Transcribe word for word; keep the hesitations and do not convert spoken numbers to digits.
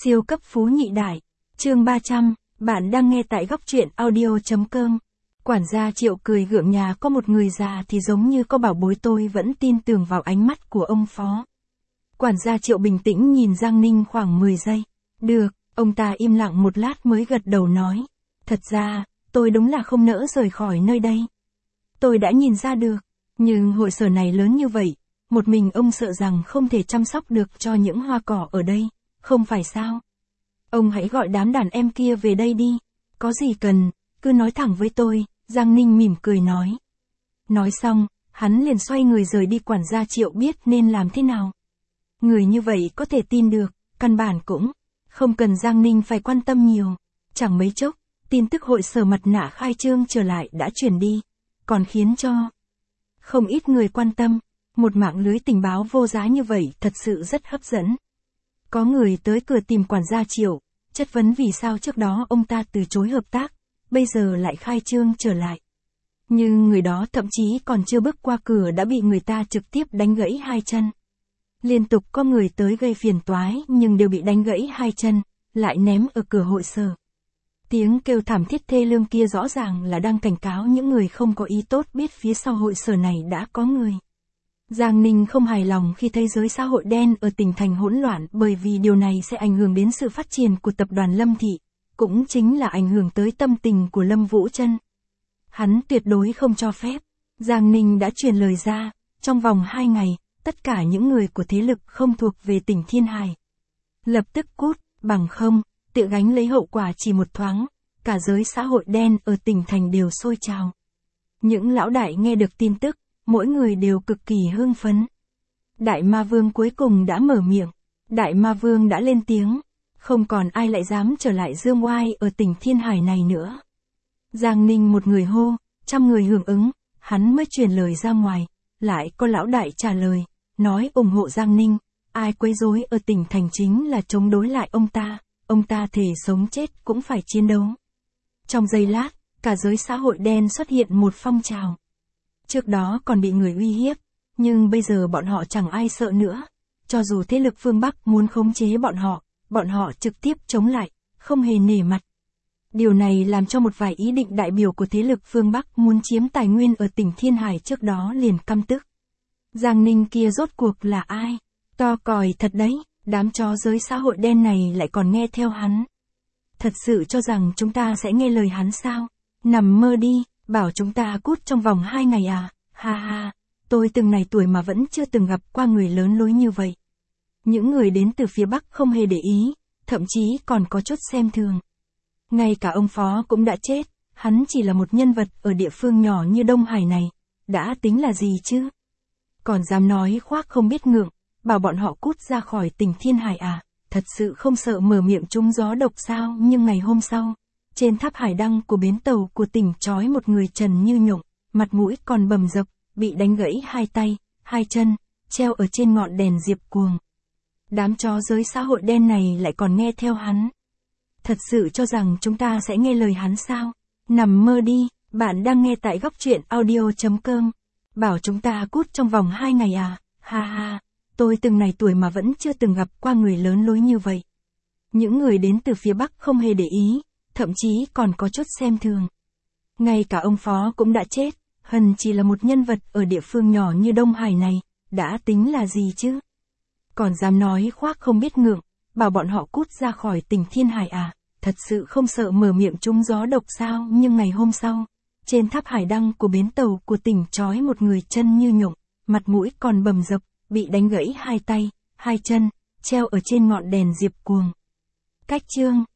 Siêu cấp phú nhị đại. Chương ba trăm, bạn đang nghe tại góc truyện audio chấm com. Quản gia Triệu cười gượng, nhà có một người già thì giống như có bảo bối, tôi vẫn tin tưởng vào ánh mắt của ông phó. Quản gia Triệu bình tĩnh nhìn Giang Ninh khoảng mười giây. Được, ông ta im lặng một lát mới gật đầu nói. Thật ra, tôi đúng là không nỡ rời khỏi nơi đây. Tôi đã nhìn ra được, nhưng hội sở này lớn như vậy, một mình ông sợ rằng không thể chăm sóc được cho những hoa cỏ ở đây, không phải sao? Ông hãy gọi đám đàn em kia về đây đi, có gì cần, cứ nói thẳng với tôi, Giang Ninh mỉm cười nói. Nói xong, hắn liền xoay người rời đi. Quản gia Triệu biết nên làm thế nào. Người như vậy có thể tin được, căn bản cũng không cần Giang Ninh phải quan tâm nhiều. Chẳng mấy chốc, tin tức hội sở mặt nạ khai trương trở lại đã truyền đi, còn khiến cho không ít người quan tâm. Một mạng lưới tình báo vô giá như vậy thật sự rất hấp dẫn. Có người tới cửa tìm quản gia Triệu, chất vấn vì sao trước đó ông ta từ chối hợp tác, bây giờ lại khai trương trở lại. Nhưng người đó thậm chí còn chưa bước qua cửa đã bị người ta trực tiếp đánh gãy hai chân. Liên tục có người tới gây phiền toái nhưng đều bị đánh gãy hai chân, lại ném ở cửa hội sở. Tiếng kêu thảm thiết thê lương kia rõ ràng là đang cảnh cáo những người không có ý tốt biết phía sau hội sở này đã có người. Giang Ninh không hài lòng khi thấy giới xã hội đen ở tỉnh thành hỗn loạn, bởi vì điều này sẽ ảnh hưởng đến sự phát triển của tập đoàn Lâm Thị, cũng chính là ảnh hưởng tới tâm tình của Lâm Vũ Trân. Hắn tuyệt đối không cho phép. Giang Ninh đã truyền lời ra, trong vòng hai ngày, tất cả những người của thế lực không thuộc về tỉnh Thiên Hải lập tức cút, bằng không, tự gánh lấy hậu quả. Chỉ một thoáng, cả giới xã hội đen ở tỉnh thành đều sôi trào. Những lão đại nghe được tin tức, mỗi người đều cực kỳ hưng phấn. Đại Ma Vương cuối cùng đã mở miệng. Đại Ma Vương đã lên tiếng. Không còn ai lại dám trở lại dương oai ở tỉnh Thiên Hải này nữa. Giang Ninh một người hô, trăm người hưởng ứng, hắn mới truyền lời ra ngoài. Lại có lão đại trả lời, nói ủng hộ Giang Ninh. Ai quấy rối ở tỉnh thành chính là chống đối lại ông ta. Ông ta thề sống chết cũng phải chiến đấu. Trong giây lát, cả giới xã hội đen xuất hiện một phong trào. Trước đó còn bị người uy hiếp, nhưng bây giờ bọn họ chẳng ai sợ nữa. Cho dù thế lực phương Bắc muốn khống chế bọn họ, bọn họ trực tiếp chống lại, không hề nể mặt. Điều này làm cho một vài ý định đại biểu của thế lực phương Bắc muốn chiếm tài nguyên ở tỉnh Thiên Hải trước đó liền căm tức. Giang Ninh kia rốt cuộc là ai? To còi thật đấy, đám chó giới xã hội đen này lại còn nghe theo hắn. Thật sự cho rằng chúng ta sẽ nghe lời hắn sao? Nằm mơ đi. Bảo chúng ta cút trong vòng hai ngày à, ha ha, tôi từng này tuổi mà vẫn chưa từng gặp qua người lớn lối như vậy. Những người đến từ phía Bắc không hề để ý, thậm chí còn có chút xem thường. Ngay cả ông phó cũng đã chết, hắn chỉ là một nhân vật ở địa phương nhỏ như Đông Hải này, đã tính là gì chứ? Còn dám nói khoác không biết ngượng, bảo bọn họ cút ra khỏi tỉnh Thiên Hải à, thật sự không sợ mở miệng trúng gió độc sao? Nhưng ngày hôm sau, trên tháp hải đăng của bến tàu của tỉnh trói một người trần như nhộng, mặt mũi còn bầm dập, bị đánh gãy hai tay, hai chân, treo ở trên ngọn đèn diệp cuồng. Đám chó giới xã hội đen này lại còn nghe theo hắn. Thật sự cho rằng chúng ta sẽ nghe lời hắn sao? Nằm mơ đi, bạn đang nghe tại góc truyện audio chấm com. Bảo chúng ta cút trong vòng hai ngày à, ha ha, tôi từng này tuổi mà vẫn chưa từng gặp qua người lớn lối như vậy. Những người đến từ phía Bắc không hề để ý, thậm chí còn có chút xem thường. Ngay cả ông phó cũng đã chết, hần chỉ là một nhân vật ở địa phương nhỏ như Đông Hải này, đã tính là gì chứ? Còn dám nói khoác không biết ngượng, bảo bọn họ cút ra khỏi tỉnh Thiên Hải à, thật sự không sợ mở miệng trúng gió độc sao? Nhưng ngày hôm sau, trên tháp hải đăng của bến tàu của tỉnh trói một người chân như nhộng, mặt mũi còn bầm dập, bị đánh gãy hai tay, hai chân, treo ở trên ngọn đèn diệp cuồng. Cách chương